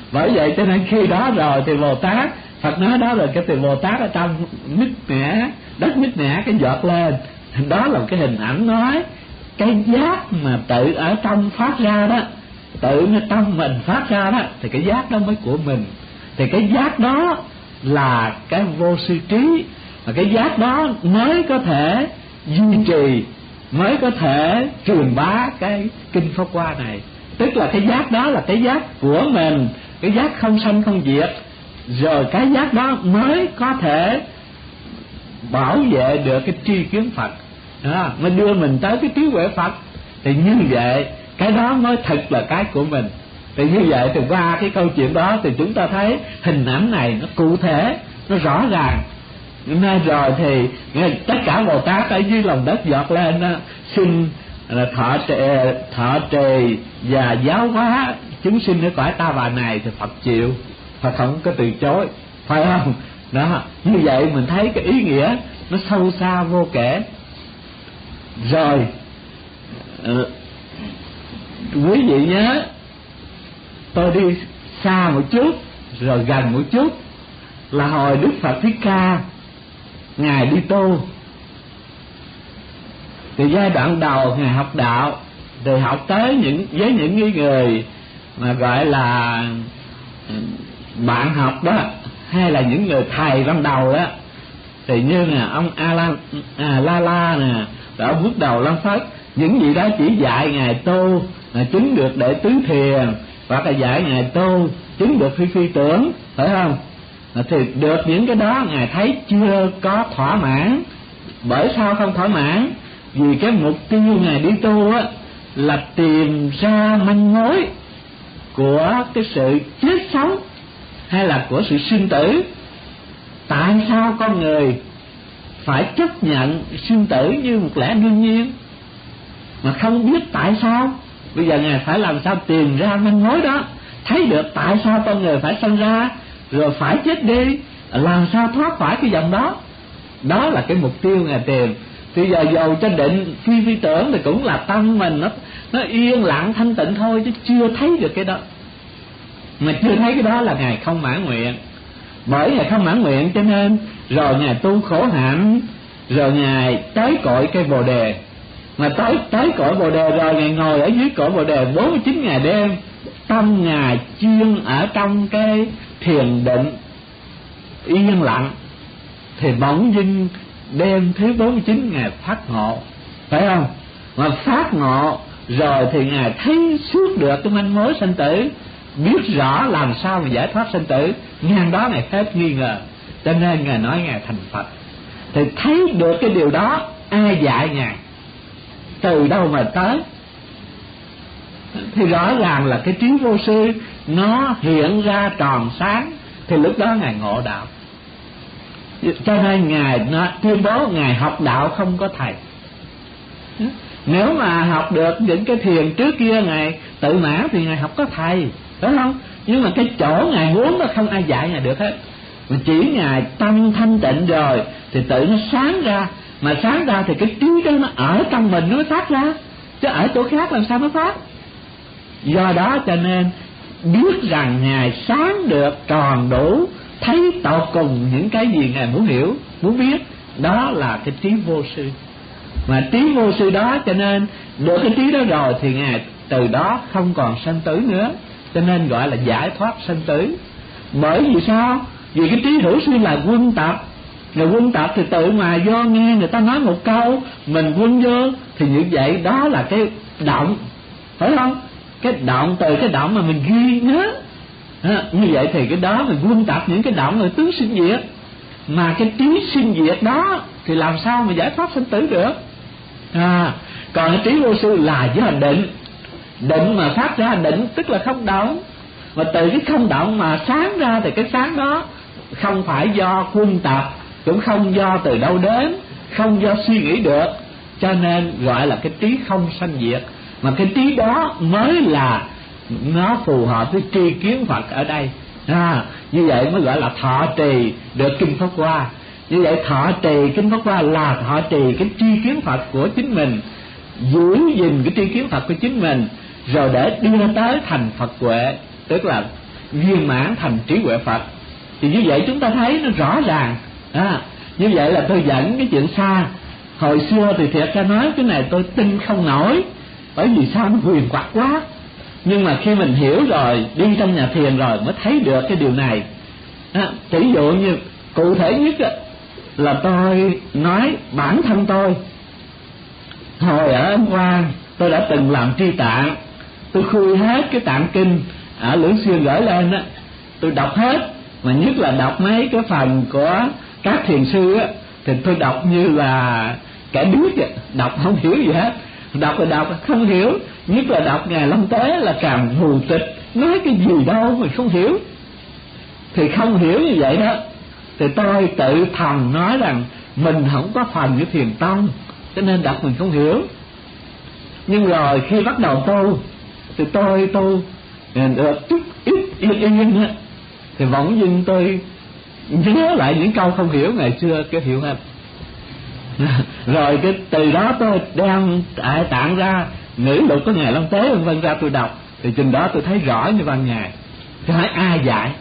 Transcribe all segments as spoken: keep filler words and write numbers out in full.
Bởi vậy cho nên khi đó rồi thì Bồ Tát, Phật nói đó rồi, cái từ Bồ Tát ở trong nứt nẻ, đất nứt nẻ cái giọt lên, đó là một cái hình ảnh nói cái giác mà tự ở trong phát ra đó, tự nó trong mình phát ra đó, thì cái giác đó mới của mình. Thì cái giác đó là cái vô sư trí, và cái giác đó mới có thể duy trì, mới có thể truyền bá cái kinh Pháp Hoa này. Tức là cái giác đó là cái giác của mình, cái giác không sanh không diệt, rồi cái giác đó mới có thể bảo vệ được cái tri kiến Phật đó, mới đưa mình tới cái trí huệ Phật. Thì như vậy cái đó mới thực là cái của mình. Thì như vậy thì qua cái câu chuyện đó thì chúng ta thấy hình ảnh này nó cụ thể, nó rõ ràng. Nên rồi thì tất cả Bồ Tát ở dưới lòng đất giọt lên đó, xin thọ trì, thọ trì và giáo hóa chúng sinh ở cõi ta bà này, thì Phật chịu, Phật không có từ chối, phải không? Đó, như vậy mình thấy cái ý nghĩa nó sâu xa vô kể. Rồi uh, quý vị nhớ, tôi đi xa một chút rồi gần một chút, là hồi Đức Phật Thích Ca ngài đi tu, thì giai đoạn đầu ngài học đạo, thì học tới những với những người mà gọi là bạn học đó, hay là những người thầy ban đầu đó, thì như là ông A La à, La La nè, rồi ông bước đầu Lâm Phất, những gì đó chỉ dạy ngài tu là chứng được đệ tứ thiền, hoặc là dạy ngài tu chứng được phi phi tưởng, phải không? Thì được những cái đó ngài thấy chưa có thỏa mãn. Bởi sao không thỏa mãn? Vì cái mục tiêu ngài đi tu á là tìm ra manh mối của cái sự chết sống hay là của sự sinh tử. Tại sao con người phải chấp nhận sinh tử như một lẽ đương nhiên mà không biết tại sao? Bây giờ ngài phải làm sao tìm ra manh mối đó, thấy được tại sao con người phải sinh ra rồi phải chết đi, làm sao thoát khỏi cái dòng đó. Đó là cái mục tiêu ngài tìm. Thì giờ dầu cho định phi phi tưởng thì cũng là tâm mình nó nó yên lặng thanh tịnh thôi, chứ chưa thấy được cái đó. Mà chưa thấy cái đó là ngài không mãn nguyện. Bởi ngài không mãn nguyện cho nên rồi ngài tu khổ hạnh, rồi ngài tới cội cây Bồ Đề. Mà tới tới cội Bồ Đề rồi ngài ngồi ở dưới cội Bồ Đề bốn mươi chín ngày đêm, tâm ngài chuyên ở trong cái thiền định yên lặng. Thì bỗng dưng đêm thứ bốn mươi chín ngài phát ngộ, phải không? Mà phát ngộ rồi thì ngài thấy suốt được cái manh mối sanh tử, biết rõ làm sao mà giải thoát sanh tử. Ngang đó ngài hết nghi ngờ, cho nên ngài nói ngài thành Phật. Thì thấy được cái điều đó, ai dạy ngài, từ đâu mà tới? Thì rõ ràng là cái trí vô sư nó hiện ra tròn sáng, thì lúc đó ngài ngộ đạo. Cho nên ngài nó tuyên bố ngài học đạo không có thầy. Nếu mà học được những cái thiền trước kia ngài tự mãn thì ngài học có thầy, đúng không? Nhưng mà cái chỗ ngài muốn nó không ai dạy ngài được hết. Mà chỉ ngài tâm thanh tịnh rồi thì tự nó sáng ra. Mà sáng ra thì cái trí đó nó ở trong mình nó mới phát ra, chứ ở chỗ khác làm sao nó phát. Do đó cho nên biết rằng ngài sáng được tròn đủ, thấy tột cùng những cái gì ngài muốn hiểu, muốn biết. Đó là cái trí vô sư. Mà trí vô sư đó cho nên được cái trí đó rồi thì ngài từ đó không còn sanh tử nữa, cho nên gọi là giải thoát sanh tử. Bởi vì sao? Vì cái trí hữu sư là quân tập. Người quân tập thì tự mà do nghe người ta nói một câu mình quân vô, thì như vậy đó là cái động, phải không? Cái động, từ cái động mà mình ghi nhớ à, như vậy thì cái đó mình quân tập những cái động là tướng sinh diệt. Mà cái trí sinh diệt đó thì làm sao mà giải thoát sinh tử được? À, còn cái trí vô sư là do định. Định mà phát ra định tức là không động. Mà từ cái không động mà sáng ra thì cái sáng đó không phải do quân tập, cũng không do từ đâu đến, không do suy nghĩ được, cho nên gọi là cái trí không sanh diệt. Mà cái trí đó mới là nó phù hợp với tri kiến Phật ở đây. À, như vậy mới gọi là thọ trì được kinh Pháp Hoa. Như vậy thọ trì kinh Pháp Hoa là thọ trì cái tri kiến Phật của chính mình, giữ gìn cái tri kiến Phật của chính mình, rồi để đưa tới thành Phật huệ. Tức là viên mãn thành trí huệ Phật. Thì như vậy chúng ta thấy nó rõ ràng. À, như vậy là tôi dẫn cái chuyện xa. Hồi xưa thì thiệt ra nói cái này tôi tin không nổi, bởi vì sao nó huyền quặc quá. Nhưng mà khi mình hiểu rồi, đi trong nhà thiền rồi mới thấy được cái điều này. À, ví dụ như cụ thể nhất là tôi nói bản thân tôi. Hồi ở Ấn Quang tôi đã từng làm tri tạng, tôi khui hết cái tạng kinh ở Lưỡng Xuyên gửi lên á, tôi đọc hết, mà nhất là đọc mấy cái phần của các thiền sư á, thì tôi đọc như là kẻ điếc vậy, đọc không hiểu gì hết, đọc là đọc không hiểu, nhất là đọc Ngài Long Tế là càng mù tịch, nói cái gì đâu mà không hiểu. Thì không hiểu như vậy đó, thì tôi tự thầm nói rằng mình không có phần với thiền tông, cho nên đọc mình không hiểu. Nhưng rồi khi bắt đầu tu thì tôi tu được chút ít yên yên á, thì bỗng dưng tôi nhớ lại những câu không hiểu ngày xưa cái hiểu hết. Rồi cái từ đó tôi đem đại tạng ra, ngữ lục của Ngài Long Tế vân vân ra tôi đọc, thì chừng đó tôi thấy rõ như ban ngày. Tôi hỏi ai dạy?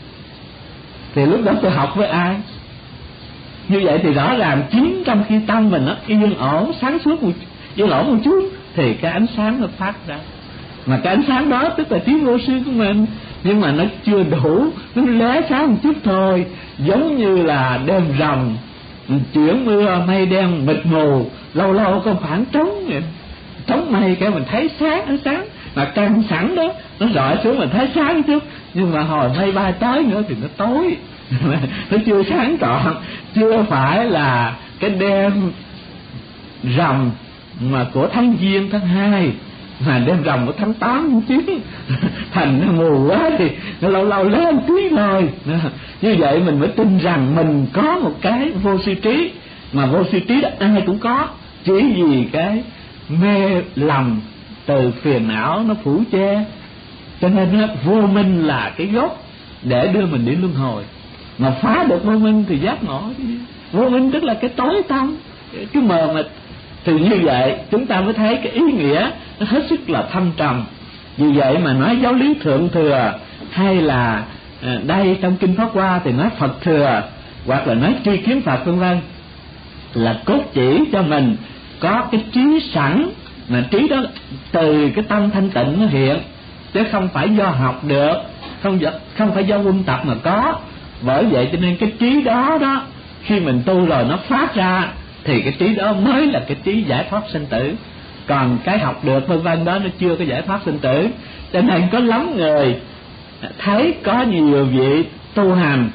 Thì lúc đó tôi học với ai? Như vậy thì rõ ràng chính trong khi tâm mình nó yên ổn, sáng suốt một, yên ổn một chút, thì cái ánh sáng nó phát ra. Mà cái ánh sáng đó tức là trí vô sư của mình, nhưng mà nó chưa đủ, nó lóe sáng một chút thôi. Giống như là đêm rằm chuyển mưa, mây đen mịt mù, lâu lâu có khoảng trống vậy, trống mây cái mình thấy sáng, ánh sáng mà căng sẵn đó, nó rọi xuống mình thấy sáng chút, nhưng mà hồi mây bay tới nữa thì nó tối. Nó chưa sáng trọn, chưa phải là cái đêm rằm mà của tháng Giêng tháng hai, mà đêm rằm của tháng tám tháng chín thành nó mù quá thì nó lâu lâu lên tí rồi. Như vậy mình mới tin rằng mình có một cái vô sư trí, mà vô sư trí đó ai cũng có, chỉ vì cái mê lầm từ phiền não nó phủ che, cho nên đó, vô minh là cái gốc để đưa mình đi luân hồi. Mà phá được vô minh thì giác ngộ. Vô minh tức là cái tối tăm, cái mờ mịt. Thì như vậy chúng ta mới thấy cái ý nghĩa nó hết sức là thâm trầm. Vì vậy mà nói giáo lý thượng thừa, hay là đây trong kinh Pháp Hoa thì nói Phật thừa, hoặc là nói tri kiến Phật vân vân, là cốt chỉ cho mình có cái trí sẵn, mà trí đó từ cái tâm thanh tịnh nó hiện, chứ không phải do học được, không không phải do quân tập mà có. Bởi vậy cho nên cái trí đó đó, khi mình tu rồi nó phát ra, thì cái trí đó mới là cái trí giải thoát sinh tử. Còn cái học được vân vân đó nó chưa có giải thoát sinh tử. Cho nên có lắm người thấy có nhiều vị tu hành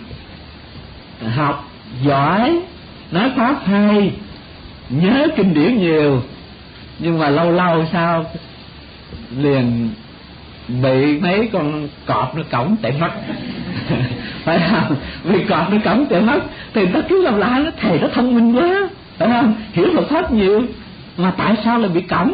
học giỏi, nói pháp hay, nhớ kinh điển nhiều, nhưng mà lâu lâu sao liền bị mấy con cọp nó cõng chạy mất. Phải không? Vì cọp nó cõng chạy mất thì nó cứ làm lại, nó thầy nó thông minh quá, phải không? Hiểu Phật pháp nhiều, mà tại sao lại bị cõng?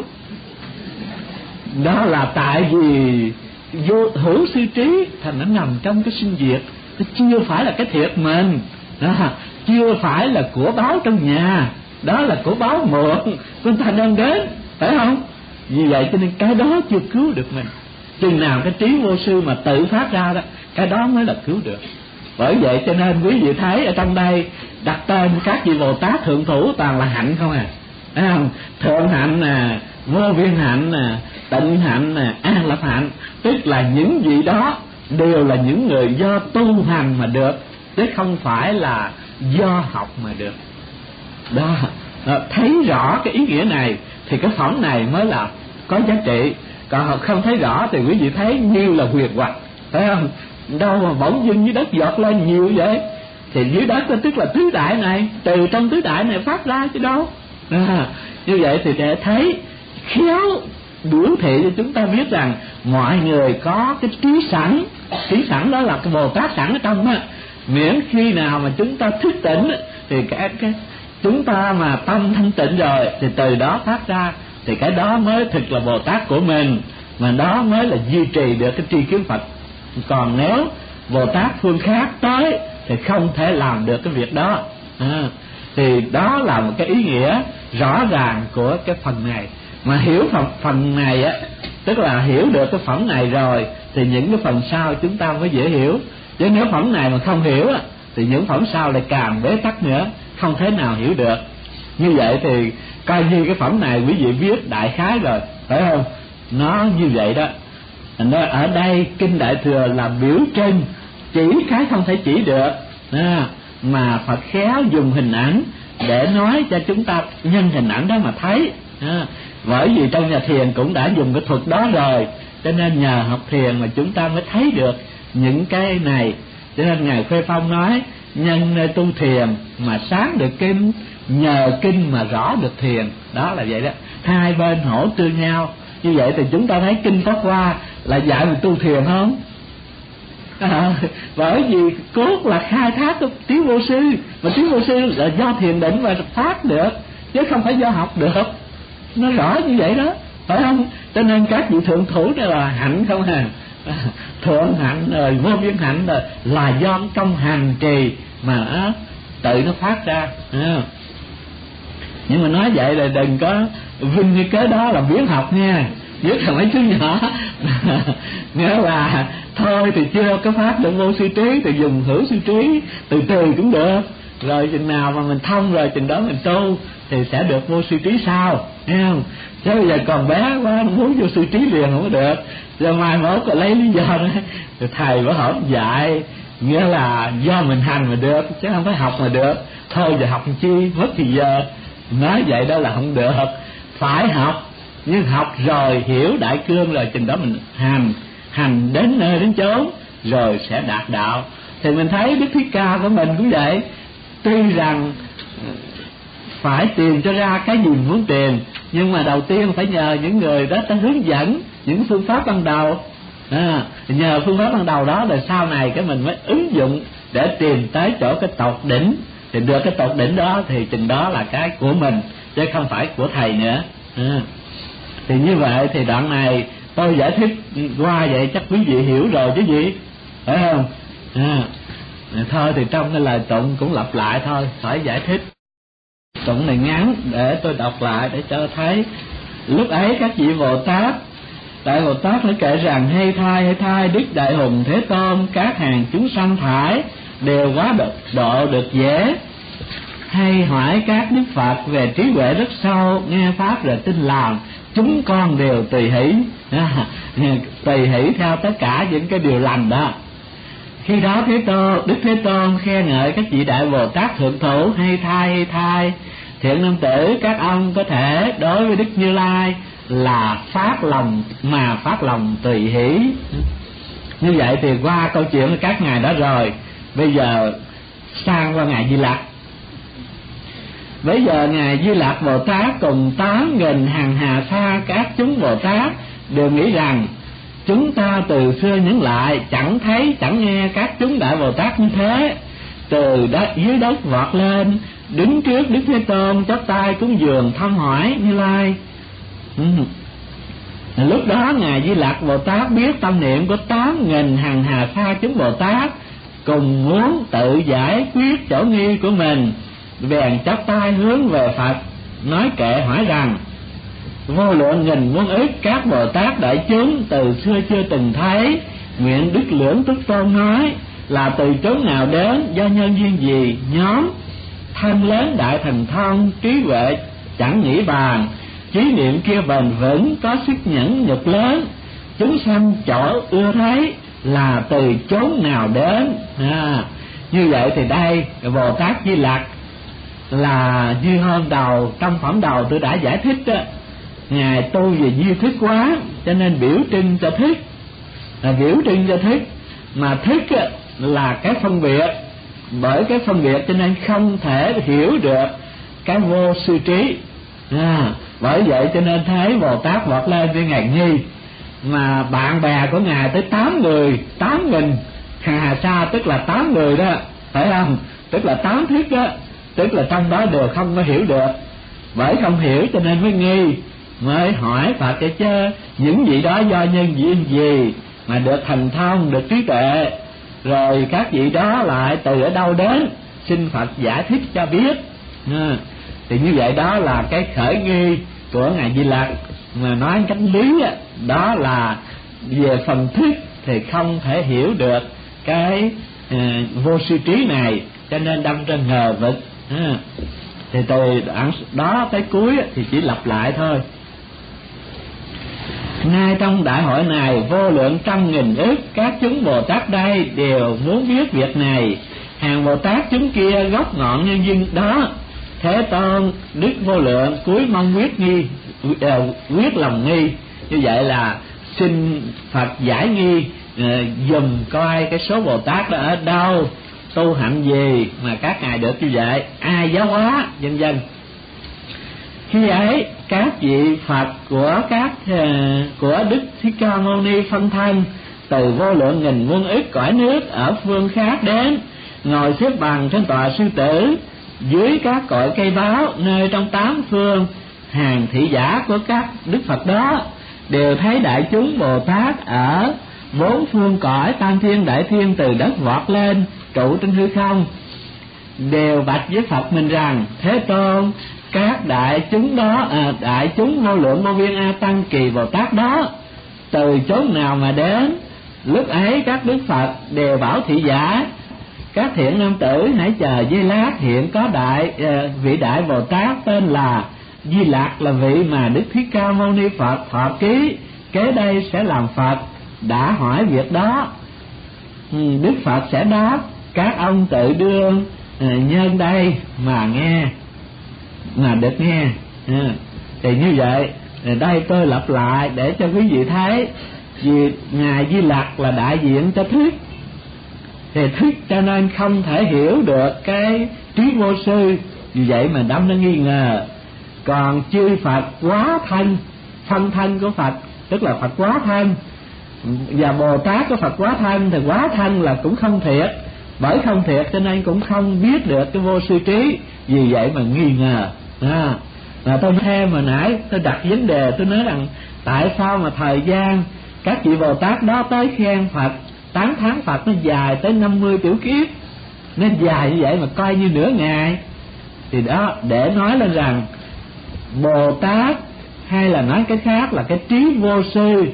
Đó là tại vì vô hữu sư trí, thành nó nằm trong cái sinh diệt, nó chưa phải là cái thiệt mình, đó, chưa phải là của báo trong nhà, đó là của báo mượn của người ta đem đến, phải không? Vì vậy cho nên cái đó chưa cứu được mình. Chừng nào cái trí vô sư mà tự phát ra đó, cái đó mới là cứu được. Bởi vậy cho nên quý vị thấy ở trong đây đặt tên các vị Bồ Tát thượng thủ toàn là hạnh không à, thấy không? Thượng hạnh nè, vô biên hạnh nè, tịnh hạnh nè, an lập hạnh, tức là những vị đó đều là những người do tu hành mà được, chứ không phải là do học mà được. Đó, thấy rõ cái ý nghĩa này thì cái phẩm này mới là có giá trị. Còn không thấy rõ thì quý vị thấy như là huyền hoặc, phải không? Đâu mà bỗng dưng dưới đất giọt lên nhiều vậy? Thì dưới đất đó tức là tứ đại này, từ trong tứ đại này phát ra chứ đâu. À, như vậy thì để thấy khéo biểu thị cho chúng ta biết rằng mọi người có cái trí sẵn. Trí sẵn đó là cái Bồ Tát sẵn ở trong á. Miễn khi nào mà chúng ta thức tỉnh thì cái, cái chúng ta mà tâm thanh tịnh rồi thì từ đó phát ra, thì cái đó mới thực là Bồ Tát của mình, mà đó mới là duy trì được cái tri kiến Phật. Còn nếu Bồ Tát phương khác tới thì không thể làm được cái việc đó. À, thì đó là một cái ý nghĩa rõ ràng của cái phần này. Mà hiểu phần, phần này á, tức là hiểu được cái phẩm này rồi thì những cái phần sau chúng ta mới dễ hiểu. Chứ nếu phẩm này mà không hiểu thì những phẩm sau lại càng bế tắc nữa, không thể nào hiểu được. Như vậy thì coi như cái phẩm này quý vị viết đại khái rồi, phải không? Nó như vậy đó. Nó ở đây Kinh Đại Thừa là biểu trưng, chỉ cái không thể chỉ được à, mà Phật khéo dùng hình ảnh để nói cho chúng ta nhân hình ảnh đó mà thấy à, bởi vì trong nhà thiền cũng đã dùng cái thuật đó rồi, cho nên nhờ học thiền mà chúng ta mới thấy được những cái này. Cho nên Ngài Khuê Phong nói nhân nơi tu thiền mà sáng được kinh, nhờ kinh mà rõ được thiền. Đó là vậy đó, hai bên hỗ tương nhau. Như vậy thì chúng ta thấy Kinh Pháp Hoa là dạy mình tu thiền không? À, bởi vì cốt là khai thác cái tiếng vô sư, mà tiếng vô sư là do thiền định mà phát được, chứ không phải do học được. Nó rõ như vậy đó, phải không? Cho nên các vị thượng thủ này là hạnh không hả? Thượng hạnh rồi vô biên hạnh rồi là do công hành trì mà nó tự nó phát ra à. Nhưng mà nói vậy là đừng có vinh như cái đó là biến học nha, nhất là mấy chú nhỏ nghĩa là thôi thì chưa có phát được vô sư trí thì dùng hữu sư trí, từ từ cũng được, rồi chừng nào mà mình thông rồi chừng đó mình tu thì sẽ được vô sư trí sau, nghe không? Chứ bây giờ còn bé quá muốn vô sư trí liền không có được, rồi mai mốt còn lấy lý do đó thì thầy bảo hỏi dạy, nghĩa là do mình hành mà được chứ không phải học mà được. Thôi giờ học chi mất thì giờ, nói vậy đó là không được, phải học, nhưng học rồi hiểu đại cương rồi chừng đó mình hành, hành đến nơi đến chốn rồi sẽ đạt đạo. Thì mình thấy Đức Thích Ca của mình cũng vậy, tuy rằng phải tìm cho ra cái gì mình muốn tìm, nhưng mà đầu tiên phải nhờ những người đó ta hướng dẫn những phương pháp ban đầu à, nhờ phương pháp ban đầu đó rồi sau này cái mình mới ứng dụng để tìm tới chỗ cái tột đỉnh. Thì được cái tột đỉnh đó thì chừng đó là cái của mình chứ không phải của thầy nữa à. Thì như vậy thì đoạn này tôi giải thích qua vậy chắc quý vị hiểu rồi chứ gì, phải không à. Thôi thì trong cái lời tụng cũng lặp lại thôi, phải giải thích. Tụng này ngắn để tôi đọc lại để cho thấy. Lúc ấy các vị Bồ Tát, Đại Bồ Tát mới kể rằng: hay thai hay thai Đức Đại Hùng Thế Tôn, các hàng chúng sanh thải đều quá độ, độ được dễ. Hay hỏi các Đức Phật về trí huệ rất sâu, nghe pháp rồi tin làm, chúng con đều tùy hỷ à, tùy hỷ theo tất cả những cái điều lành đó. Khi đó Thế Tôn, Đức Thế Tôn khen ngợi các vị Đại Bồ Tát thượng thủ: hay thai hay thai thiện nam tử, các ông có thể đối với Đức Như Lai là phát lòng mà phát lòng tùy hỷ. Như vậy thì qua câu chuyện với các ngài đó rồi, bây giờ sang qua ngài Di Lặc. Bây giờ ngài Di Lặc Bồ Tát cùng tám nghìn hàng hà sa các chúng Bồ Tát đều nghĩ rằng: chúng ta từ xưa nhẫn lại chẳng thấy chẳng nghe các chúng Đại Bồ Tát như thế. Từ đất dưới đất vọt lên, đứng trước Đức Thế Tôn, chắp tay cúng dường thăm hỏi Như Lai. ừ. Lúc đó ngài Di Lặc Bồ Tát biết tâm niệm của tám nghìn hàng hà sa chúng Bồ Tát cùng muốn tự giải quyết chỗ nghi của mình, bèn chắp tay hướng về Phật nói kệ hỏi rằng: vô lượng nghìn muôn ức các Bồ Tát đại chúng từ xưa chưa từng thấy, nguyện Đức Lưỡng Tức Tôn nói là từ chốn nào đến, do nhân duyên gì, nhóm thanh lớn đại thần thông, trí huệ chẳng nghĩ bàn, trí niệm kia bền vững, có sức nhẫn nhục lớn, chúng sanh chỗ ưa thấy là từ chốn nào đến à. Như vậy thì đây Bồ Tát Di Lặc là như hôm đầu trong phẩm đầu tôi đã giải thích đó, ngài tu về duy thức quá cho nên biểu trưng cho thức, là biểu trưng cho thức, mà thức là cái phân biệt, bởi cái phân biệt cho nên không thể hiểu được cái vô sư trí à. Bởi vậy cho nên thấy Bồ Tát vọt lên với ngài nghi, mà bạn bè của ngài tới tám người, tám nghìn hàng hà sa, tức là tám người đó, phải không? Tức là tám thức đó, tức là trong đó đều không có hiểu được, bởi không hiểu cho nên mới nghi, mới hỏi Phật cái chứ những vị đó do nhân duyên gì mà được thành thông, được trí tuệ, rồi các vị đó lại từ ở đâu đến, xin Phật giải thích cho biết à. Thì như vậy đó là cái khởi nghi của ngài Di Lặc, mà nói cách lý đó là về phần thức thì không thể hiểu được cái uh, vô sư trí này, cho nên đâm ra ngờ vực. À, thì từ đoạn đó tới cuối thì chỉ lặp lại thôi. Ngay trong đại hội này, vô lượng trăm nghìn ức các chúng Bồ Tát đây đều muốn biết việc này. Hàng Bồ Tát chúng kia gốc ngọn nhân duyên đó, Thế Tôn Đức Vô Lượng cuối mong quyết nghi, quyết lòng nghi. Như vậy là xin Phật giải nghi, dùm coi cái số Bồ Tát đó ở đâu, tu hạnh gì mà các ngài được như vậy, ai giáo hóa, vân vân. Khi ấy các vị Phật của các của Đức Thích Ca Mâu Ni phân thân từ vô lượng nghìn muôn ức cõi nước ở phương khác đến, ngồi xếp bằng trên tòa sư tử dưới các cội cây báo, nơi trong tám phương hàng thị giả của các Đức Phật đó đều thấy đại chúng Bồ Tát ở bốn phương cõi tam thiên đại thiên từ đất vọt lên trụ trên hư không, đều bạch với Phật mình rằng: Thế Tôn, các đại chúng đó, à, đại chúng vô lượng vô biên A Tăng Kỳ Bồ Tát đó từ chốn nào mà đến? Lúc ấy các Đức Phật đều bảo thị giả: các thiện nam tử hãy chờ giây lát, hiện có đại uh, vị đại Bồ Tát tên là Di Lặc, là vị mà Đức Thích Ca Mâu Ni Phật thọ ký, kế đây sẽ làm Phật. Đã hỏi việc đó, Đức Phật sẽ đáp: các ông tự đương uh, nhân đây mà nghe, mà được nghe. À, thì như vậy, đây tôi lặp lại để cho quý vị thấy, vì ngài Di Lặc là đại diện cho thức, thì thức cho nên không thể hiểu được cái trí vô sư, vì vậy mà đâm nó nghi ngờ. Còn chư Phật quá thân, phân thân của Phật tức là Phật quá thân, và Bồ Tát của Phật quá thân thì quá thân là cũng không thiệt, bởi không thiệt cho nên cũng không biết được cái vô sư trí, vì vậy mà nghi ngờ. À, mà tôi thêm mà nãy tôi đặt vấn đề, tôi nói rằng tại sao mà thời gian các vị Bồ Tát đó tới khen Phật, tán thán Phật nó dài tới năm mươi tiểu kiếp, nó dài như vậy mà coi như nửa ngày. Thì đó để nói lên rằng Bồ Tát, hay là nói cái khác là cái trí vô sư,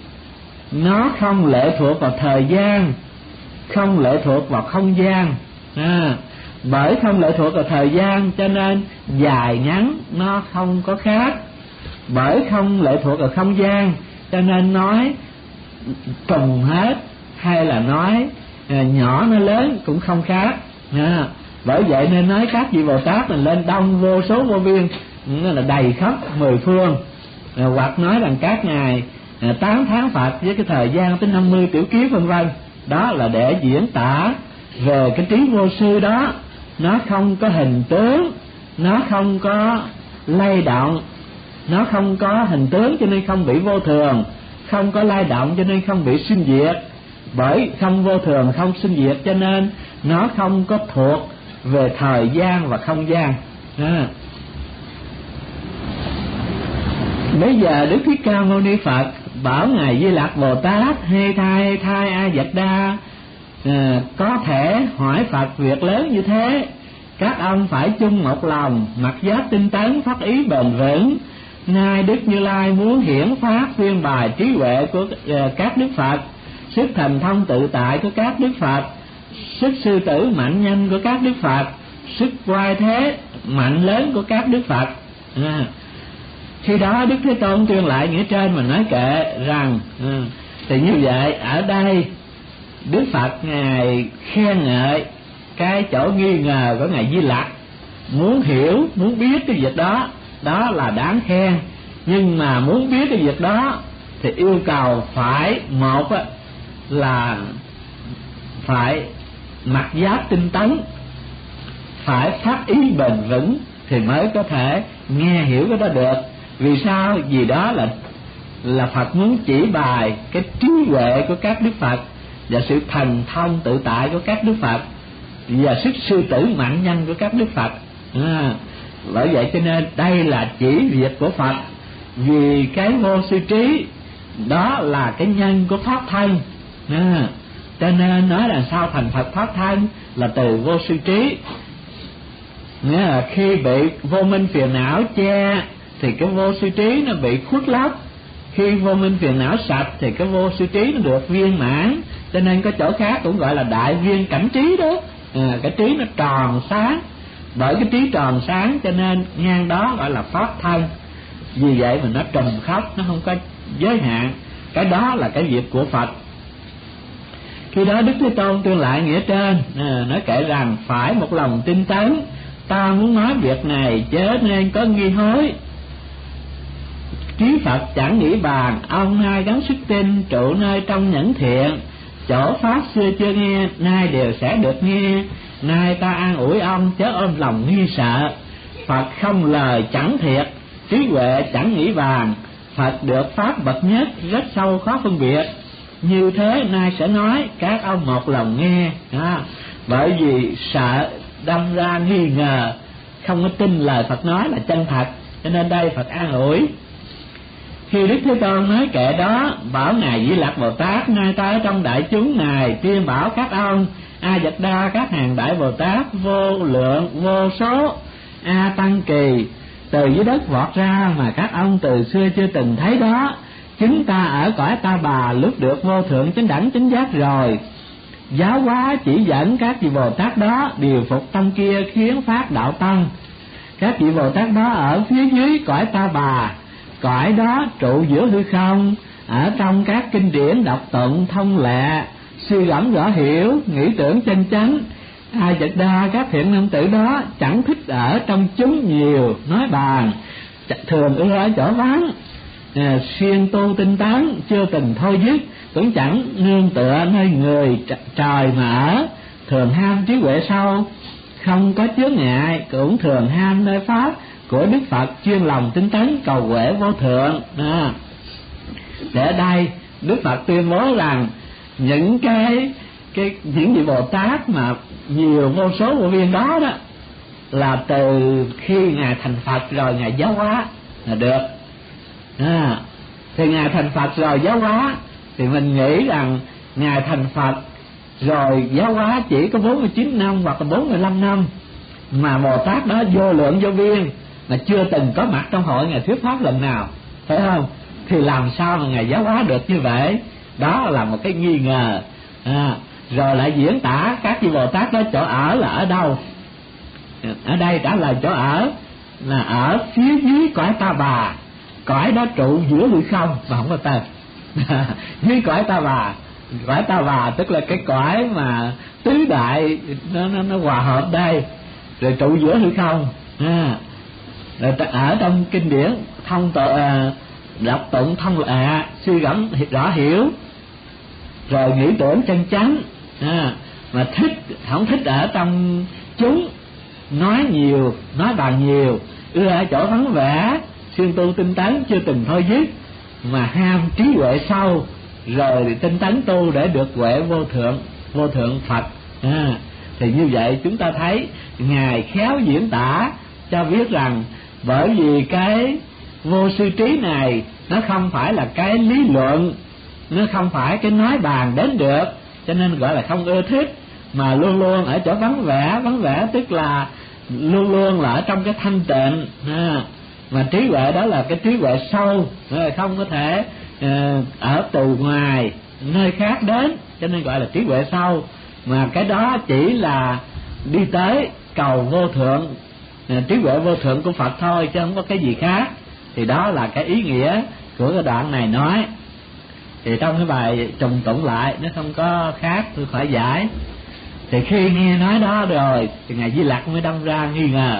nó không lệ thuộc vào thời gian, không lệ thuộc vào không gian. À, bởi không lệ thuộc vào thời gian cho nên dài ngắn nó không có khác, bởi không lệ thuộc vào không gian cho nên nói trùng hết, hay là nói à, nhỏ nó lớn cũng không khác. À, bởi vậy nên nói các vị Bồ Tát là lên đông vô số vô biên, nó là đầy khắp mười phương. À, hoặc nói rằng các ngài à, tán thán Phật với cái thời gian tới năm mươi tiểu kiếp vân vân. Đó là để diễn tả về cái trí vô sư đó, nó không có hình tướng, nó không có lay động, nó không có hình tướng cho nên không bị vô thường, không có lay động cho nên không bị sinh diệt. Bởi không vô thường, không sinh diệt cho nên nó không có thuộc về thời gian và không gian. À, bây giờ Đức Thích Ca Mâu Ni Phật bảo ngài Di Lặc Bồ Tát hay thai thai A Dật Đa à, có thể hỏi Phật việc lớn như thế, các ông phải chung một lòng, mặc giác tinh tấn, phát ý bền vững. Nay Đức Như Lai muốn hiển phát phiên bài trí huệ của uh, các Đức Phật, sức thành thông tự tại của các Đức Phật, sức sư tử mạnh nhanh của các Đức Phật, sức oai thế mạnh lớn của các Đức Phật. À, khi đó Đức Thế Tôn tuyên lại nghĩa trên mà nói kệ rằng à, thì như vậy ở đây Đức Phật ngài khen ngợi cái chỗ nghi ngờ của ngài Di Lặc, muốn hiểu, muốn biết cái việc đó, đó là đáng khen. Nhưng mà muốn biết cái việc đó thì yêu cầu phải, một là phải mặc giáp tinh tấn, phải phát ý bền vững thì mới có thể nghe hiểu cái đó được. Vì sao? Vì đó là là Phật muốn chỉ bài cái trí huệ của các Đức Phật và sự thành thông tự tại của các Đức Phật và sức sư tử mạnh nhanh của các Đức Phật. À, bởi vậy cho nên đây là chỉ việc của Phật, vì cái vô sư trí đó là cái nhân của pháp thân. À, cho nên nói là sao thành Phật pháp thân là từ vô sư trí. Nghĩa là khi bị vô minh phiền não che thì cái vô sư trí nó bị khuất lấp, Khi vô minh phiền não sạch thì cái vô sư trí nó được viên mãn, cho nên có chỗ khác cũng gọi là đại viên cảnh trí đó. À, cái trí nó tròn sáng, bởi cái trí tròn sáng cho nên ngang đó gọi là pháp thân. Vì vậy mà nó trùm khắp, nó không có giới hạn. Cái đó là cái việc của Phật. Khi đó Đức Thế Tôn tuyên lại nghĩa trên, à, nói kể rằng phải một lòng tinh tấn, ta muốn nói việc này chớ nên có nghi hối. Trí Phật chẳng nghĩ bàn, ông nay gắng sức tin, trụ nơi trong nhẫn thiện. Chỗ pháp xưa chưa nghe, nay đều sẽ được nghe. Nay ta an ủi ông, chớ ôm lòng nghi sợ. Phật không lời chẳng thiệt, trí huệ chẳng nghĩ bàn. Phật được pháp bậc nhất, rất sâu khó phân biệt. Như thế nay sẽ nói, các ông một lòng nghe. À, bởi vì sợ đâm ra nghi ngờ, không có tin lời Phật nói là chân thật, cho nên đây Phật an ủi. Khi Đức Thế Tôn nói kệ đó, bảo ngài Di Lặc Bồ Tát, nay ta ở trong đại chúng này tuyên bảo các ông A Dật Đa, các hàng đại Bồ Tát vô lượng vô số A Tăng Kỳ từ dưới đất vọt ra mà các ông từ xưa chưa từng thấy đó. Chúng ta ở cõi Ta Bà lúc được vô thượng chánh đẳng chánh giác rồi, giáo hóa chỉ dẫn các vị Bồ Tát đó điều phục tâm kia khiến phát đạo tăng. Các vị Bồ Tát đó ở phía dưới cõi Ta Bà, cõi đó trụ giữa hư không, ở trong các kinh điển đọc tụng thông lệ, suy gẫm rõ hiểu, nghĩ tưởng chân chánh. A Dật Đa, các thiện nam tử đó chẳng thích ở trong chúng nhiều nói bàn, thường ưa ở chỗ vắng. À, xuyên tu tinh tấn chưa từng thôi dứt, cũng chẳng nương tựa nơi người trời mà ở. Thường ham trí huệ sâu, không có chướng ngại, cũng thường ham nơi pháp của Đức Phật, chuyên lòng tinh tấn cầu huệ vô thượng. À, để ở đây Đức Phật tuyên bố rằng những cái cái những vị Bồ Tát mà nhiều vô số vô biên đó đó là từ khi ngài thành Phật rồi ngài giáo hóa là được. À, thì ngài thành Phật rồi giáo hóa thì mình nghĩ rằng ngài thành Phật rồi giáo hóa chỉ có bốn mươi chín năm hoặc là bốn mươi lăm năm, mà Bồ Tát đó vô lượng vô biên mà chưa từng có mặt trong hội ngài thuyết pháp lần nào, phải không? Thì làm sao mà ngài giáo hóa được như vậy? Đó là một cái nghi ngờ. À, rồi lại diễn tả các vị Bồ Tát đó chỗ ở là ở đâu. Ở đây trả lời chỗ ở là ở phía dưới cõi Ta Bà, cõi đó trụ giữa hư không mà không có tên. Dưới cõi Ta Bà, cõi Ta Bà tức là cái cõi mà tứ đại nó nó, nó hòa hợp đây, rồi trụ giữa hư không. À, rồi ở trong kinh điển thông tự, à, đọc tụng thông lệ, suy gẫm rõ hiểu, rồi nghĩ tưởng chân chánh. À, mà thích không thích ở trong chúng nói nhiều, nói bàn nhiều, ưa ở chỗ vắng vẻ, xuyên tu tinh tấn chưa từng thôi dứt, mà ham trí huệ sâu, rồi tinh tấn tu để được huệ vô thượng vô thượng Phật. À, thì như vậy chúng ta thấy ngài khéo diễn tả cho biết rằng bởi vì cái vô sư trí này nó không phải là cái lý luận, nó không phải cái nói bàn đến được, cho nên gọi là không ưa thích, mà luôn luôn ở chỗ vắng vẻ. Vắng vẻ tức là luôn luôn là ở trong cái thanh tịnh. À, mà trí huệ đó là cái trí huệ sâu, không có thể uh, ở từ ngoài nơi khác đến, cho nên gọi là trí huệ sâu. Mà cái đó chỉ là đi tới cầu vô thượng, uh, trí huệ vô thượng của Phật thôi, chứ không có cái gì khác. Thì đó là cái ý nghĩa của cái đoạn này nói. Thì trong cái bài trùng tụng lại nó không có khác, tôi phải giải. Thì khi nghe nói đó rồi thì ngài Di Lặc mới đâm ra nghi ngờ.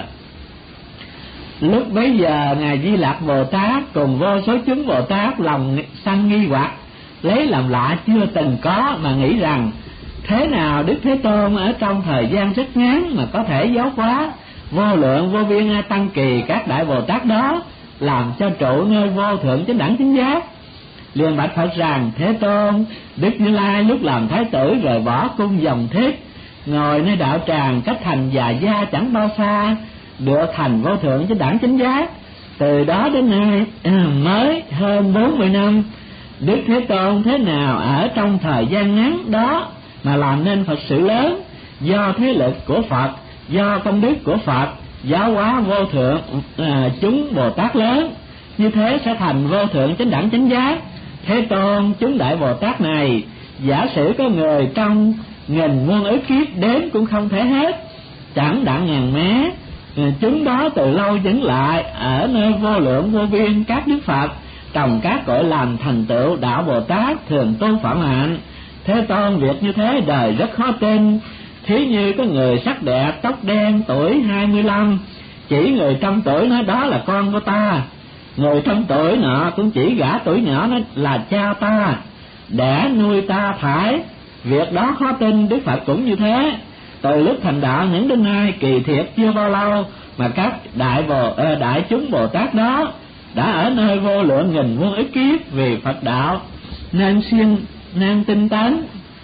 Lúc bấy giờ ngài Di Lặc Bồ Tát cùng vô số chúng Bồ Tát lòng sanh nghi hoặc, lấy làm lạ chưa từng có, mà nghĩ rằng thế nào Đức Thế Tôn ở trong thời gian rất ngắn mà có thể giáo hóa vô lượng vô biên A Tăng Kỳ các đại Bồ Tát đó, làm cho trụ nơi vô thượng chánh đẳng chánh giác. Liền bạch Phật rằng: Thế Tôn, Đức Như Lai lúc làm thái tử rồi bỏ cung dòng thiết, ngồi nơi đạo tràng cách thành già gia chẳng bao xa, được thành vô thượng chánh đẳng chánh giác. Từ đó đến nay à, mới hơn bốn mươi năm, Đức Thế Tôn thế nào ở trong thời gian ngắn đó mà làm nên Phật sự lớn, do thế lực của Phật, do công đức của Phật, giáo hóa vô thượng à, chúng Bồ Tát lớn. như thế sẽ thành vô thượng chánh đẳng chánh giác. Thế Tôn, chúng đại Bồ Tát này, giả sử có người trong nghìn muôn ức kiếp đến cũng không thể hết, chẳng đặng ngàn mé, chúng đó từ lâu dẫn lại ở nơi vô lượng vô biên các đức Phật trồng các cội làm thành tựu đạo Bồ Tát thường tu phạm hạnh. Thế Tôn, việc như thế đời rất khó tin. Thí như có người sắc đẹp tóc đen tuổi hai mươi lăm, chỉ người trăm tuổi nói đó là con của ta, người trăm tuổi nọ cũng chỉ gã tuổi nhỏ nói là cha ta, đẻ nuôi ta phải. Việc đó khó tin. Đức Phật cũng như thế. Từ lúc thành đạo những đến nay kỳ thiệt chưa bao lâu mà các đại bồ đại chúng Bồ Tát đó đã ở nơi vô lượng nghìn muôn ức kiếp vì Phật đạo nên siêng nên tinh tấn,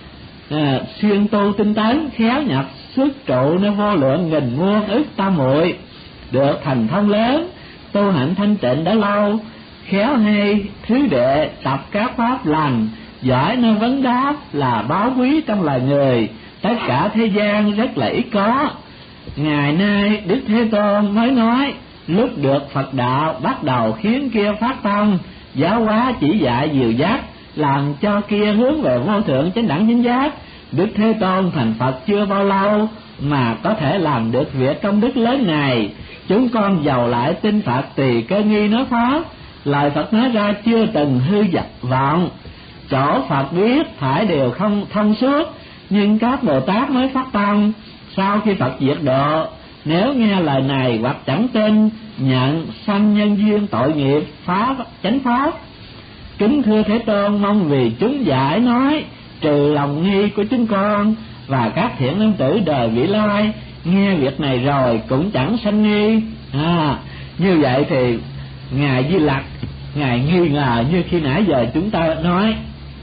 à, siêng tu tinh tấn, khéo nhập xuất trụ nơi vô lượng nghìn muôn ức tam muội, được thành thông lớn, tu hạnh thanh tịnh đã lâu, khéo hay thứ đệ tập các pháp lành, giỏi nơi vấn đáp là báo quý trong loài người, tất cả thế gian rất là ít có. Ngày nay Đức Thế Tôn mới nói, lúc được Phật đạo bắt đầu khiến kia phát tâm, giáo hóa chỉ dạy dìu dắt, làm cho kia hướng về vô thượng chánh đẳng chánh giác. Đức Thế Tôn thành Phật chưa bao lâu mà có thể làm được việc công đức lớn này. Chúng con giàu lại tin Phật tùy cơ nghi nói pháp, lời Phật nói ra chưa từng hư dập vọng. Chỗ Phật biết phải đều không thông suốt, nhưng các Bồ Tát mới phát tâm. Sau khi Phật diệt độ, nếu nghe lời này hoặc chẳng tin, nhận sanh nhân duyên tội nghiệp phá chánh pháp. Kính thưa Thế Tôn, mong vì chúng giải nói, trừ lòng nghi của chúng con và các thiện nam tử đời vị lai, nghe việc này rồi cũng chẳng sanh nghi. À, như vậy thì Ngài Di Lặc, Ngài nghi ngờ như khi nãy giờ chúng ta nói,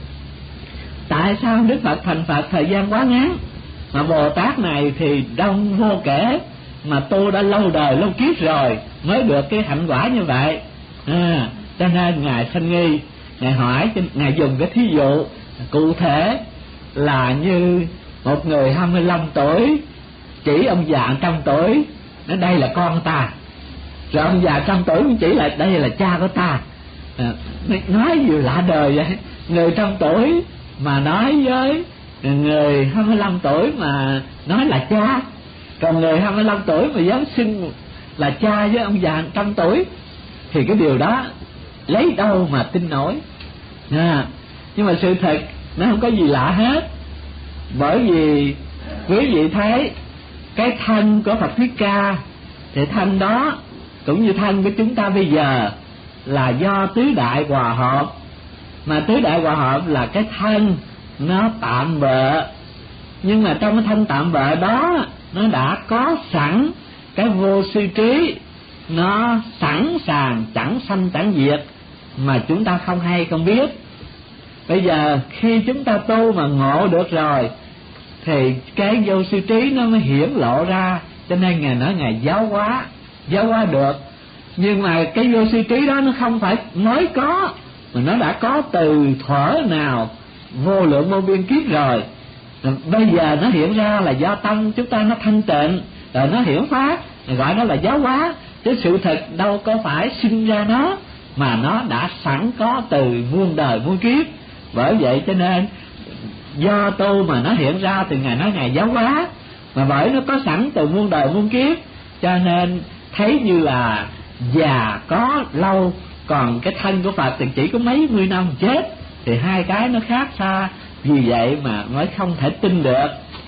tại sao Đức Phật thành Phật thời gian quá ngắn, mà Bồ Tát này thì đông vô kể, mà tu đã lâu đời lâu kiếp rồi mới được cái hạnh quả như vậy. À, cho nên Ngài sanh nghi. Ngài hỏi, Ngài dùng cái thí dụ cụ thể là như một người hai mươi lăm tuổi chỉ ông già trăm tuổi, nói đây là con ta, rồi ông già trăm tuổi cũng chỉ là đây là cha của ta. À, nói gì lạ đời vậy, người trăm tuổi mà nói với người hai mươi lăm tuổi mà nói là cha, còn người hai mươi lăm tuổi mà dám xưng là cha với ông già trăm tuổi, thì cái điều đó lấy đâu mà tin nổi. À, nhưng mà sự thật nó không có gì lạ hết, bởi vì quý vị thấy cái thân của Phật Thích Ca thì thân đó cũng như thân của chúng ta bây giờ là do tứ đại hòa hợp, mà tứ đại hòa hợp là cái thân nó tạm bợ, nhưng mà trong cái thân tạm bợ đó nó đã có sẵn cái vô sư trí, nó sẵn sàng chẳng sanh chẳng diệt mà chúng ta không hay không biết. Bây giờ khi chúng ta tu mà ngộ được rồi thì cái vô sư trí nó mới hiển lộ ra, cho nên Ngài nói Ngài giáo hóa, giáo hóa được. Nhưng mà cái vô sư trí đó nó không phải mới có, mà nó đã có từ thuở nào vô lượng vô biên kiếp rồi. Bây giờ nó hiện ra là do tâm chúng ta nó thanh tịnh, rồi nó hiển phát, gọi nó là giáo hóa. Chứ sự thật đâu có phải sinh ra nó, mà nó đã sẵn có từ muôn đời muôn kiếp. Bởi vậy cho nên do tu mà nó hiện ra thì Ngài nói Ngài giáo hóa, mà bởi nó có sẵn từ muôn đời muôn kiếp, cho nên thấy như là già có lâu, còn cái thân của Phật thì chỉ có mấy mươi năm chết, thì hai cái nó khác xa. Vì vậy mà mới không thể tin được.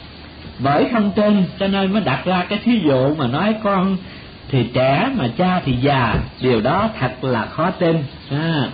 Bởi không tin cho nên mới đặt ra cái thí dụ mà nói con thì trẻ mà cha thì già, điều đó thật là khó tin. À,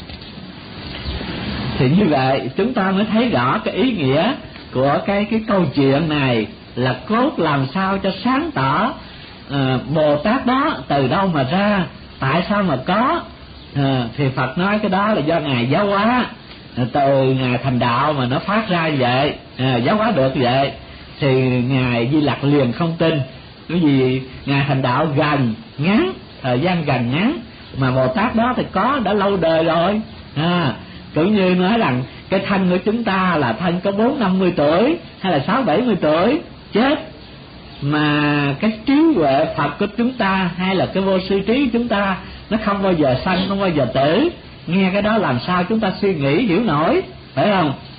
thì như vậy chúng ta mới thấy rõ cái ý nghĩa của cái cái câu chuyện này, là cốt làm sao cho sáng tỏ à, Bồ Tát đó từ đâu mà ra, tại sao mà có. À, thì Phật nói cái đó là do Ngài giáo hóa, à, từ Ngài thành đạo mà nó phát ra vậy, à, giáo hóa được vậy. Thì Ngài Di Lặc liền không tin, bởi vì Ngài thành đạo gần ngắn, thời gian gần ngắn, mà Bồ Tát đó thì có đã lâu đời rồi. À, cũng như nói rằng cái thân của chúng ta là thân có bốn năm mươi tuổi hay là sáu bảy mươi tuổi chết, mà cái trí huệ Phật của chúng ta hay là cái vô sư trí chúng ta nó không bao giờ sanh, không bao giờ tử. Nghe cái đó làm sao chúng ta suy nghĩ hiểu nổi, phải không?